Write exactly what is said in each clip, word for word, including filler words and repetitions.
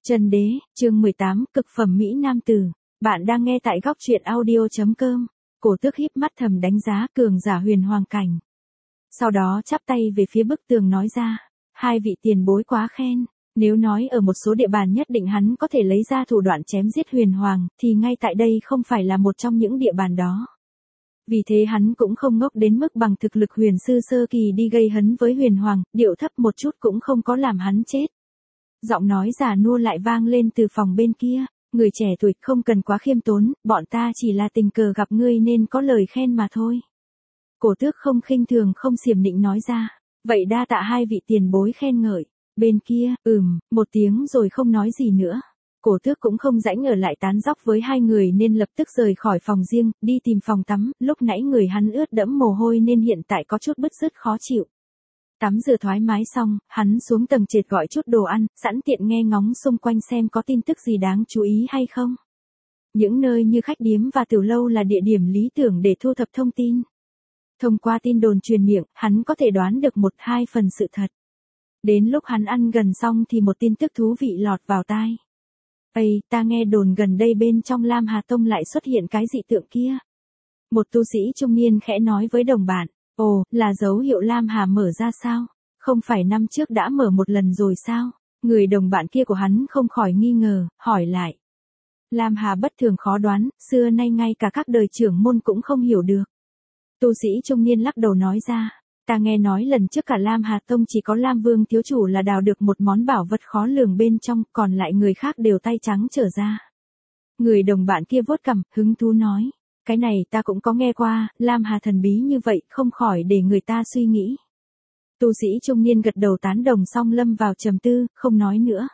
Chân đế, chương mười tám, cực phẩm Mỹ Nam tử. Bạn đang nghe tại góc truyện audio.com. Cổ Tước híp mắt thầm đánh giá cường giả Huyền Hoàng cảnh. Sau đó chắp tay về phía bức tường nói ra, hai vị tiền bối quá khen. Nếu nói ở một số địa bàn nhất định hắn có thể lấy ra thủ đoạn chém giết Huyền Hoàng, thì ngay tại đây không phải là một trong những địa bàn đó. Vì thế hắn cũng không ngốc đến mức bằng thực lực huyền sư sơ kỳ đi gây hấn với Huyền Hoàng, điệu thấp một chút cũng không có làm hắn chết. Giọng nói già nua lại vang lên từ phòng bên kia, người trẻ tuổi không cần quá khiêm tốn, bọn ta chỉ là tình cờ gặp ngươi nên có lời khen mà thôi. Cổ Tước không khinh thường không xiểm nịnh nói ra, vậy đa tạ hai vị tiền bối khen ngợi. Bên kia, ừm, một tiếng rồi không nói gì nữa. Cổ Tước cũng không rãnh ở lại tán dóc với hai người nên lập tức rời khỏi phòng riêng, đi tìm phòng tắm, lúc nãy người hắn ướt đẫm mồ hôi nên hiện tại có chút bứt rứt khó chịu. Tắm rửa thoải mái xong, hắn xuống tầng trệt gọi chút đồ ăn, sẵn tiện nghe ngóng xung quanh xem có tin tức gì đáng chú ý hay không. Những nơi như khách điếm và tiểu lâu là địa điểm lý tưởng để thu thập thông tin. Thông qua tin đồn truyền miệng, hắn có thể đoán được một hai phần sự thật. Đến lúc hắn ăn gần xong thì một tin tức thú vị lọt vào tai. Ây, ta nghe đồn gần đây bên trong Lam Hà Tông lại xuất hiện cái dị tượng kia. Một tu sĩ trung niên khẽ nói với đồng bạn. Ồ, là dấu hiệu Lam Hà mở ra sao? Không phải năm trước đã mở một lần rồi sao? Người đồng bạn kia của hắn không khỏi nghi ngờ, hỏi lại. Lam Hà bất thường khó đoán, xưa nay ngay cả các đời trưởng môn cũng không hiểu được. Tu sĩ trung niên lắc đầu nói ra, ta nghe nói lần trước cả Lam Hà Tông chỉ có Lam Vương thiếu chủ là đào được một món bảo vật khó lường bên trong, còn lại người khác đều tay trắng trở ra. Người đồng bạn kia vuốt cằm, hứng thú nói. Cái này ta cũng có nghe qua, Lam Hà thần bí như vậy, không khỏi để người ta suy nghĩ. Tu sĩ trung niên gật đầu tán đồng xong lâm vào trầm tư, không nói nữa.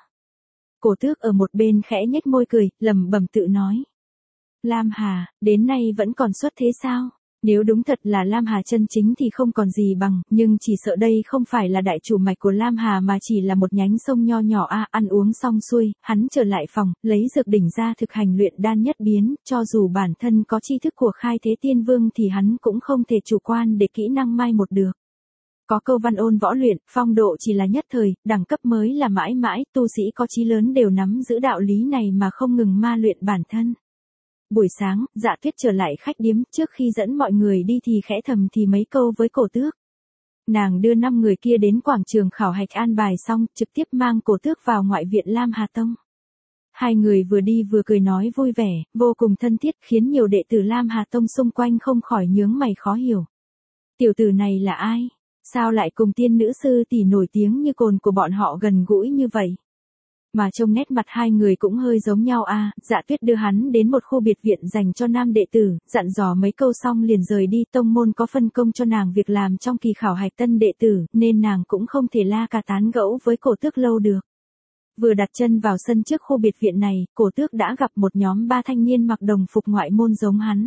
Cổ Tước ở một bên khẽ nhếch môi cười, lẩm bẩm tự nói. Lam Hà, đến nay vẫn còn xuất thế sao? Nếu đúng thật là Lam Hà chân chính thì không còn gì bằng, nhưng chỉ sợ đây không phải là đại chủ mạch của Lam Hà mà chỉ là một nhánh sông nho nhỏ a. À, ăn uống xong xuôi, hắn trở lại phòng, lấy dược đỉnh ra thực hành luyện đan nhất biến, cho dù bản thân có tri thức của Khai Thế Tiên Vương thì hắn cũng không thể chủ quan để kỹ năng mai một được. Có câu văn ôn võ luyện, phong độ chỉ là nhất thời, đẳng cấp mới là mãi mãi, tu sĩ có chí lớn đều nắm giữ đạo lý này mà không ngừng ma luyện bản thân. Buổi sáng, Dạ Tuyết trở lại khách điếm, trước khi dẫn mọi người đi thì khẽ thầm thì mấy câu với Cổ Tước. Nàng đưa năm người kia đến quảng trường khảo hạch an bài xong, trực tiếp mang Cổ Tước vào ngoại viện Lam Hà Tông. Hai người vừa đi vừa cười nói vui vẻ, vô cùng thân thiết, khiến nhiều đệ tử Lam Hà Tông xung quanh không khỏi nhướng mày khó hiểu. Tiểu tử này là ai? Sao lại cùng tiên nữ sư tỷ nổi tiếng như cồn của bọn họ gần gũi như vậy? Mà trông nét mặt hai người cũng hơi giống nhau a. À, Dạ Tuyết đưa hắn đến một khu biệt viện dành cho nam đệ tử, dặn dò mấy câu xong liền rời đi. Tông môn có phân công cho nàng việc làm trong kỳ khảo hạch tân đệ tử, nên nàng cũng không thể la cà tán gẫu với Cổ Tước lâu được. Vừa đặt chân vào sân trước khu biệt viện này, Cổ Tước đã gặp một nhóm ba thanh niên mặc đồng phục ngoại môn giống hắn.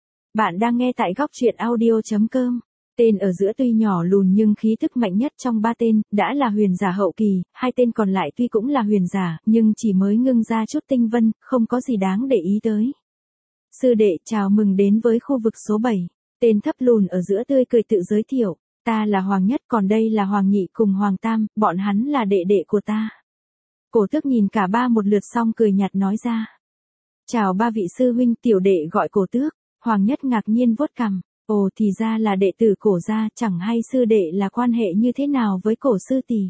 Bạn đang nghe tại góc truyện audio.com. Tên ở giữa tuy nhỏ lùn nhưng khí tức mạnh nhất trong ba tên, đã là huyền giả hậu kỳ, hai tên còn lại tuy cũng là huyền giả, nhưng chỉ mới ngưng ra chút tinh vân, không có gì đáng để ý tới. Sư đệ chào mừng đến với khu vực số bảy. Tên thấp lùn ở giữa tươi cười tự giới thiệu, ta là Hoàng Nhất còn đây là Hoàng Nhị cùng Hoàng Tam, bọn hắn là đệ đệ của ta. Cổ Tước nhìn cả ba một lượt xong cười nhạt nói ra. Chào ba vị sư huynh, tiểu đệ gọi Cổ Tước. Hoàng Nhất ngạc nhiên vuốt cằm. Ồ thì ra là đệ tử Cổ gia, chẳng hay sư đệ là quan hệ như thế nào với Cổ sư tỷ.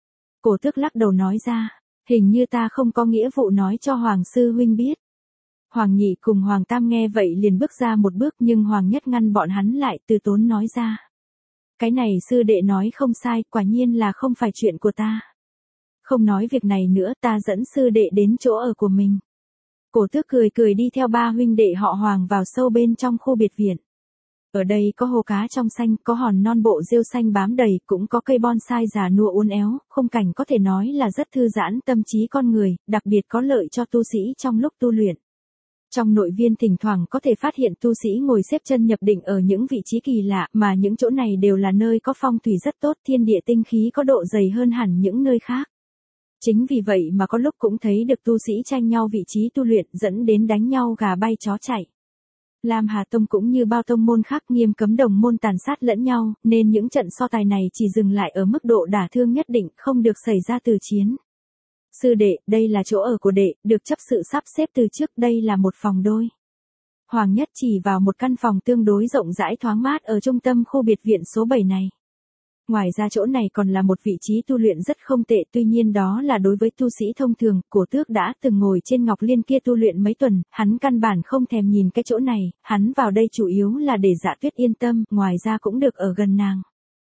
Cổ Tước lắc đầu nói ra, hình như ta không có nghĩa vụ nói cho Hoàng sư huynh biết. Hoàng Nhị cùng Hoàng Tam nghe vậy liền bước ra một bước nhưng Hoàng Nhất ngăn bọn hắn lại, từ tốn nói ra. Cái này sư đệ nói không sai, quả nhiên là không phải chuyện của ta. Không nói việc này nữa, ta dẫn sư đệ đến chỗ ở của mình. Cổ Tước cười cười đi theo ba huynh đệ họ Hoàng vào sâu bên trong khu biệt viện. Ở đây có hồ cá trong xanh, có hòn non bộ rêu xanh bám đầy, cũng có cây bonsai già nua uốn éo, khung cảnh có thể nói là rất thư giãn tâm trí con người, đặc biệt có lợi cho tu sĩ trong lúc tu luyện. Trong nội viên thỉnh thoảng có thể phát hiện tu sĩ ngồi xếp chân nhập định ở những vị trí kỳ lạ, mà những chỗ này đều là nơi có phong thủy rất tốt, thiên địa tinh khí có độ dày hơn hẳn những nơi khác. Chính vì vậy mà có lúc cũng thấy được tu sĩ tranh nhau vị trí tu luyện dẫn đến đánh nhau gà bay chó chạy. Lam Hà Tông cũng như bao tông môn khác nghiêm cấm đồng môn tàn sát lẫn nhau, nên những trận so tài này chỉ dừng lại ở mức độ đả thương nhất định, không được xảy ra từ chiến. Sư đệ, đây là chỗ ở của đệ, được chấp sự sắp xếp từ trước, đây là một phòng đôi. Hoàng Nhất chỉ vào một căn phòng tương đối rộng rãi thoáng mát ở trung tâm khu biệt viện số bảy này. Ngoài ra chỗ này còn là một vị trí tu luyện rất không tệ, tuy nhiên đó là đối với tu sĩ thông thường. Cổ Tước đã từng ngồi trên ngọc liên kia tu luyện mấy tuần, hắn căn bản không thèm nhìn cái chỗ này, hắn vào đây chủ yếu là để Dạ Tuyết yên tâm, ngoài ra cũng được ở gần nàng.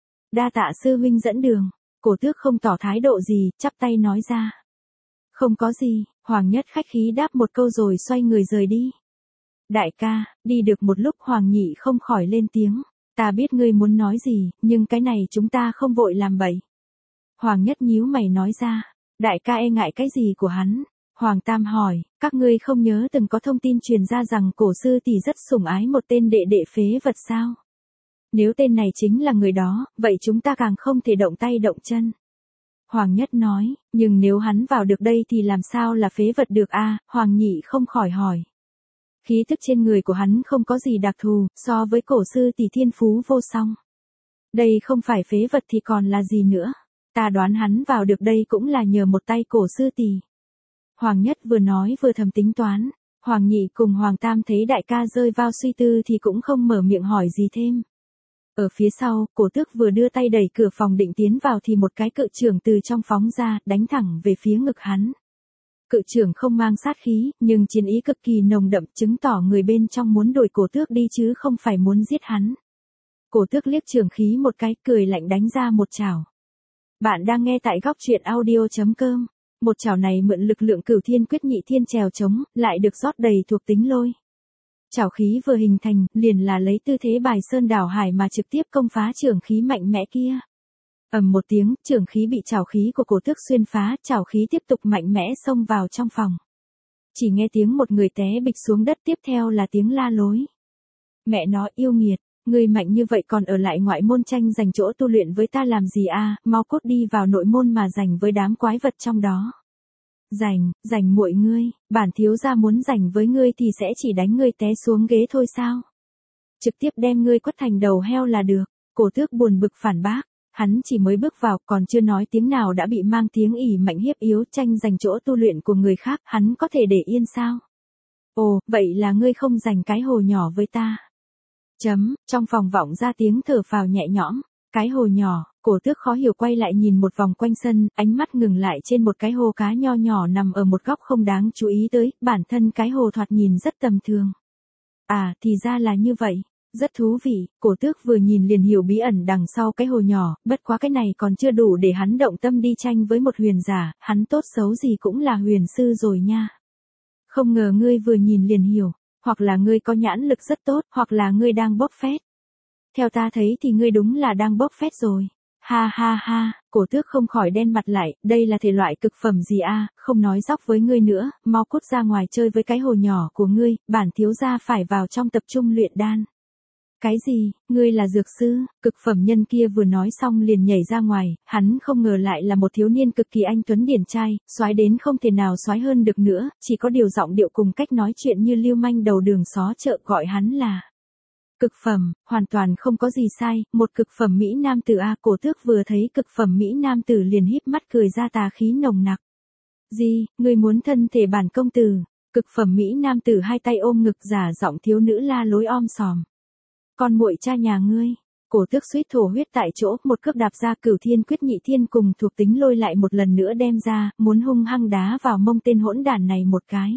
Đa tạ sư huynh dẫn đường. Cổ Tước không tỏ thái độ gì, chắp tay nói ra. Không có gì, Hoàng Nhất khách khí đáp một câu rồi xoay người rời đi. Đại ca, đi được một lúc Hoàng Nhị không khỏi lên tiếng. Ta biết ngươi muốn nói gì, nhưng cái này chúng ta không vội làm bậy. Hoàng Nhất nhíu mày nói ra. Đại ca e ngại cái gì của hắn? Hoàng Tam hỏi, các ngươi không nhớ từng có thông tin truyền ra rằng cổ sư tỷ rất sủng ái một tên đệ đệ phế vật sao? Nếu tên này chính là người đó, vậy chúng ta càng không thể động tay động chân. Hoàng Nhất nói, nhưng nếu hắn vào được đây thì làm sao là phế vật được a? Hoàng Nhị không khỏi hỏi. Khí tức trên người của hắn không có gì đặc thù, so với cổ sư tỷ thiên phú vô song. Đây không phải phế vật thì còn là gì nữa. Ta đoán hắn vào được đây cũng là nhờ một tay cổ sư tỷ. Hoàng Nhất vừa nói vừa thầm tính toán. Hoàng Nhị cùng Hoàng Tam thấy đại ca rơi vào suy tư thì cũng không mở miệng hỏi gì thêm. Ở phía sau, Cổ Tước vừa đưa tay đẩy cửa phòng định tiến vào thì một cái cự chưởng từ trong phóng ra, đánh thẳng về phía ngực hắn. Cự chưởng không mang sát khí, nhưng chiến ý cực kỳ nồng đậm, chứng tỏ người bên trong muốn đuổi Cổ Tước đi chứ không phải muốn giết hắn. Cổ Tước liếc chưởng khí một cái, cười lạnh đánh ra một chảo. Bạn đang nghe tại góc truyện audio chấm com. Một chảo này mượn lực lượng Cửu Thiên Quyết Nhị Thiên trèo trống, lại được rót đầy thuộc tính lôi. Chảo khí vừa hình thành, liền là lấy tư thế bài sơn đảo hải mà trực tiếp công phá chưởng khí mạnh mẽ kia. Ầm một tiếng, chưởng khí bị chảo khí của Cổ Tước xuyên phá, chảo khí tiếp tục mạnh mẽ xông vào trong phòng. Chỉ nghe tiếng một người té bịch xuống đất, tiếp theo là tiếng la lối. Mẹ nó yêu nghiệt, ngươi mạnh như vậy còn ở lại ngoại môn tranh giành chỗ tu luyện với ta làm gì a? Mau cút đi vào nội môn mà giành với đám quái vật trong đó. Giành, giành muội ngươi, bản thiếu gia muốn giành với ngươi thì sẽ chỉ đánh ngươi té xuống ghế thôi sao? Trực tiếp đem ngươi quất thành đầu heo là được. Cổ Tước buồn bực phản bác, hắn chỉ mới bước vào còn chưa nói tiếng nào đã bị mang tiếng ỉ mạnh hiếp yếu tranh giành chỗ tu luyện của người khác, hắn có thể để yên sao? Ồ, vậy là ngươi không giành cái hồ nhỏ với ta. Chấm, trong phòng vọng ra tiếng thở phào nhẹ nhõm, cái hồ nhỏ. Cổ Tước khó hiểu quay lại nhìn một vòng quanh sân, ánh mắt ngừng lại trên một cái hồ cá nho nhỏ nằm ở một góc không đáng chú ý tới, bản thân cái hồ thoạt nhìn rất tầm thường. À, thì ra là như vậy, rất thú vị. Cổ Tước vừa nhìn liền hiểu bí ẩn đằng sau cái hồ nhỏ, bất quá cái này còn chưa đủ để hắn động tâm đi tranh với một huyền giả, hắn tốt xấu gì cũng là huyền sư rồi nha. Không ngờ ngươi vừa nhìn liền hiểu, hoặc là ngươi có nhãn lực rất tốt, hoặc là ngươi đang bốc phét. Theo ta thấy thì ngươi đúng là đang bốc phét rồi. Ha ha ha, Cổ Tước không khỏi đen mặt lại, đây là thể loại cực phẩm gì a? Không nói dóc với ngươi nữa, mau cút ra ngoài chơi với cái hồ nhỏ của ngươi, bản thiếu gia phải vào trong tập trung luyện đan. Cái gì, ngươi là dược sư? Cực phẩm nhân kia vừa nói xong liền nhảy ra ngoài, hắn không ngờ lại là một thiếu niên cực kỳ anh tuấn điển trai, soái đến không thể nào soái hơn được nữa, chỉ có điều giọng điệu cùng cách nói chuyện như lưu manh đầu đường xó chợ, gọi hắn là cực phẩm, hoàn toàn không có gì sai, một cực phẩm Mỹ nam tử a. Cổ Tước vừa thấy cực phẩm Mỹ nam tử liền híp mắt cười ra tà khí nồng nặc. Gì, ngươi muốn thân thể bản công tử? Cực phẩm Mỹ nam tử hai tay ôm ngực giả giọng thiếu nữ la lối om sòm. Con muội cha nhà ngươi. Cổ Tước suýt thổ huyết tại chỗ, một cước đạp ra Cửu Thiên Quyết Nhị Thiên cùng thuộc tính lôi lại một lần nữa đem ra, muốn hung hăng đá vào mông tên hỗn đản này một cái.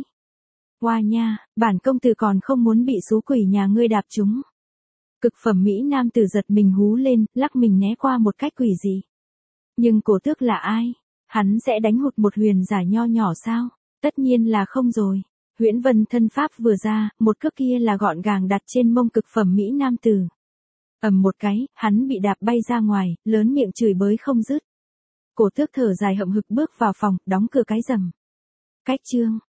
Hoa nha, bản công tử còn không muốn bị xú quỷ nhà ngươi đạp trúng. Cực phẩm Mỹ nam tử giật mình hú lên, lắc mình né qua một cách quỷ dị. Nhưng Cổ Tước là ai? Hắn sẽ đánh hụt một huyền giả nho nhỏ sao? Tất nhiên là không rồi. Huyễn Vân thân pháp vừa ra, một cước kia là gọn gàng đặt trên mông cực phẩm Mỹ nam tử. Ầm một cái, hắn bị đạp bay ra ngoài, lớn miệng chửi bới không dứt. Cổ Tước thở dài hậm hực bước vào phòng, đóng cửa cái rầm. Cách chương